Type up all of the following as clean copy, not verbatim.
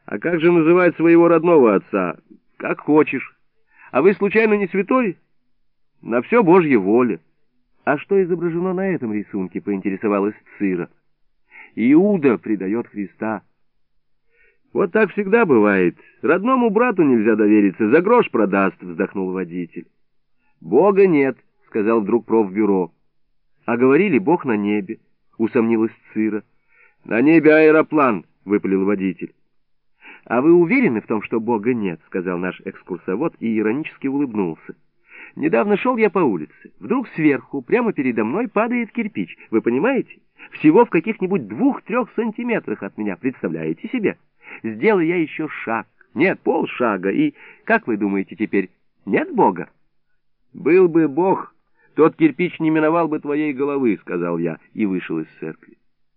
А как же называть своего родного отца? Как хочешь. А вы случайно не святой? На все Божья воля. А что изображено на этом рисунке, поинтересовалась Цира. Иуда предает Христа. Вот так всегда бывает. Родному брату нельзя довериться, за грош продаст, вздохнул водитель. Бога нет, сказал вдруг профбюро. А говорили, Бог на небе, усомнилась Цира. На небе аэроплан, выпалил водитель. А вы уверены в том, что Бога нет, сказал наш экскурсовод и иронически улыбнулся. Недавно шел я по улице. Вдруг сверху, прямо передо мной, падает кирпич. Вы понимаете? Всего в каких-нибудь 2-3 сантиметрах от меня. Представляете себе? Сделаю я еще шаг. Нет, полшага. И, как вы думаете теперь, нет Бога? Был бы Бог, тот кирпич не миновал бы твоей головы, сказал я и вышел из церкви.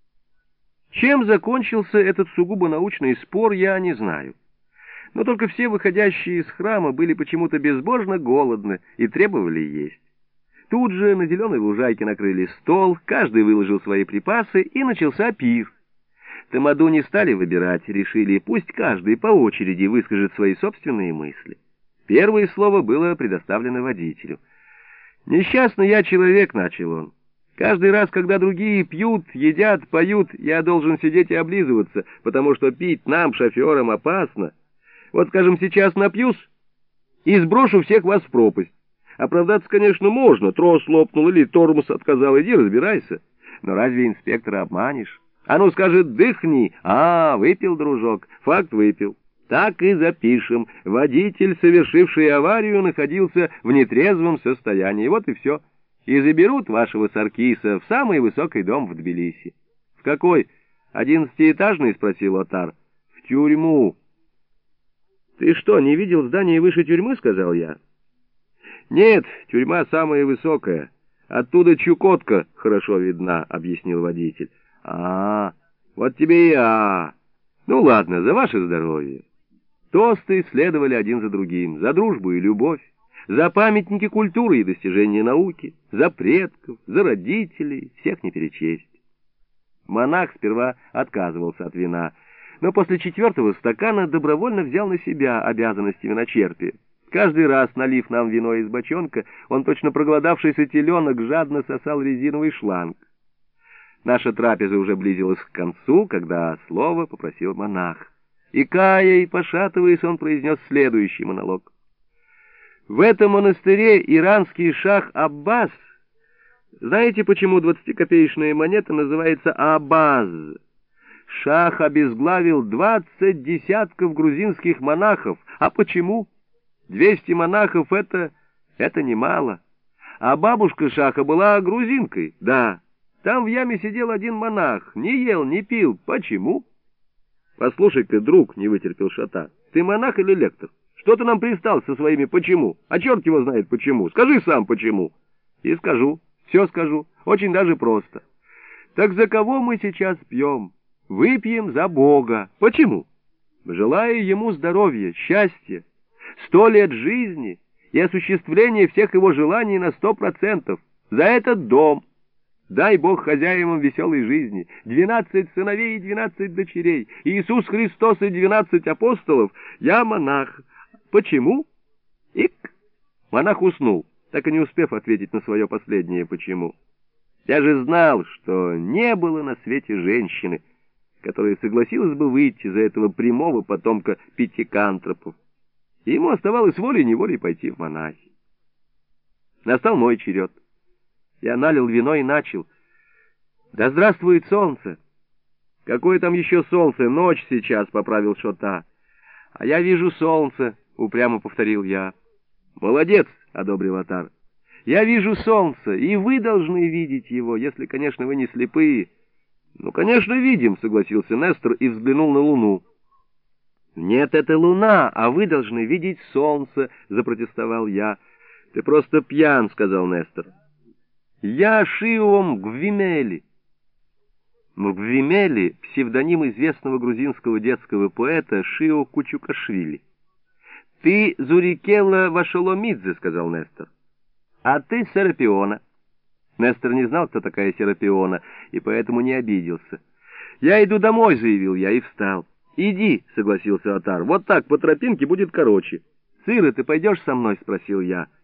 Чем закончился этот сугубо научный спор, я не знаю. Но только все выходящие из храма были почему-то безбожно голодны и требовали есть. Тут же на зеленой лужайке накрыли стол, каждый выложил свои припасы, и начался пир. Тамаду не стали выбирать, решили, пусть каждый по очереди выскажет свои собственные мысли. Первое слово было предоставлено водителю. «Несчастный я человек», — начал он. «Каждый раз, когда другие пьют, едят, поют, я должен сидеть и облизываться, потому что пить нам, шоферам, опасно. Вот, скажем, сейчас напьюсь и сброшу всех вас в пропасть. Оправдаться, конечно, можно, трос лопнул или тормоз отказал, иди разбирайся. Но разве инспектора обманешь? А ну, скажет, дыхни, выпил, дружок, факт выпил. Так и запишем. Водитель, совершивший аварию, находился в нетрезвом состоянии. Вот и все. И заберут вашего Саркиса в самый высокий дом в Тбилиси. — В какой? 11-этажный? — спросил Отар. — В тюрьму. — Ты что, не видел здание выше тюрьмы? — сказал я. — Нет, тюрьма самая высокая. Оттуда Чукотка хорошо видна, — объяснил водитель. — Вот тебе и Ну ладно, за ваше здоровье. Тосты следовали один за другим. За дружбу и любовь, за памятники культуры и достижения науки, за предков, за родителей, всех не перечесть. Монах сперва отказывался от вина, но после 4-го стакана добровольно взял на себя обязанности виночерпия. Каждый раз, налив нам вино из бочонка, он, точно проголодавшийся теленок, жадно сосал резиновый шланг. Наша трапеза уже близилась к концу, когда слово попросил монах. И кая, и пошатываясь, он произнес следующий монолог. В этом монастыре иранский шах Аббас... Знаете, почему 20-копеечная монета называется Абаз? Шах обезглавил 20 десятков грузинских монахов. А почему? 200 монахов — это немало. А бабушка шаха была грузинкой, да. Там в яме сидел один монах, не ел, не пил. Почему? Послушай-ка, друг, не вытерпел Шота, ты монах или лектор? Что ты нам пристал со своими «почему»? А черт его знает почему. Скажи сам почему. И скажу, все скажу, очень даже просто. Так за кого мы сейчас пьем? Выпьем за Бога. Почему? Желаю ему здоровья, счастья, 100 лет жизни и осуществления всех его желаний на 100%. За этот дом. Дай Бог хозяевам веселой жизни, 12 сыновей и 12 дочерей, Иисус Христос и 12 апостолов. Я монах. Почему? Ик! Монах уснул, так и не успев ответить на свое последнее «почему». Я же знал, что не было на свете женщины, которая согласилась бы выйти за этого прямого потомка пятикантропов. И ему оставалось волей-неволей пойти в монахи. Настал мой черед. Я налил вино и начал. Да здравствует солнце! Какое там еще солнце? Ночь сейчас, — поправил Шота. А я вижу солнце, — упрямо повторил я. Молодец, — одобрил Отар. Я вижу солнце, и вы должны видеть его, если, конечно, вы не слепые. Ну, конечно, видим, — согласился Нестор и взглянул на луну. Нет, это луна, а вы должны видеть солнце, — запротестовал я. Ты просто пьян, — сказал Нестор. Я Шио Мгвимели. Мгвимели — псевдоним известного грузинского детского поэта Шио Кучукашвили. Ты Зурикела Вашоломидзе, — сказал Нестор. А ты Серапиона. Нестор не знал, кто такая Серапиона, и поэтому не обиделся. Я иду домой, — заявил я, и встал. «Иди», — согласился Отар, — «вот так по тропинке будет короче». «Цира, ты пойдешь со мной?» — спросил я.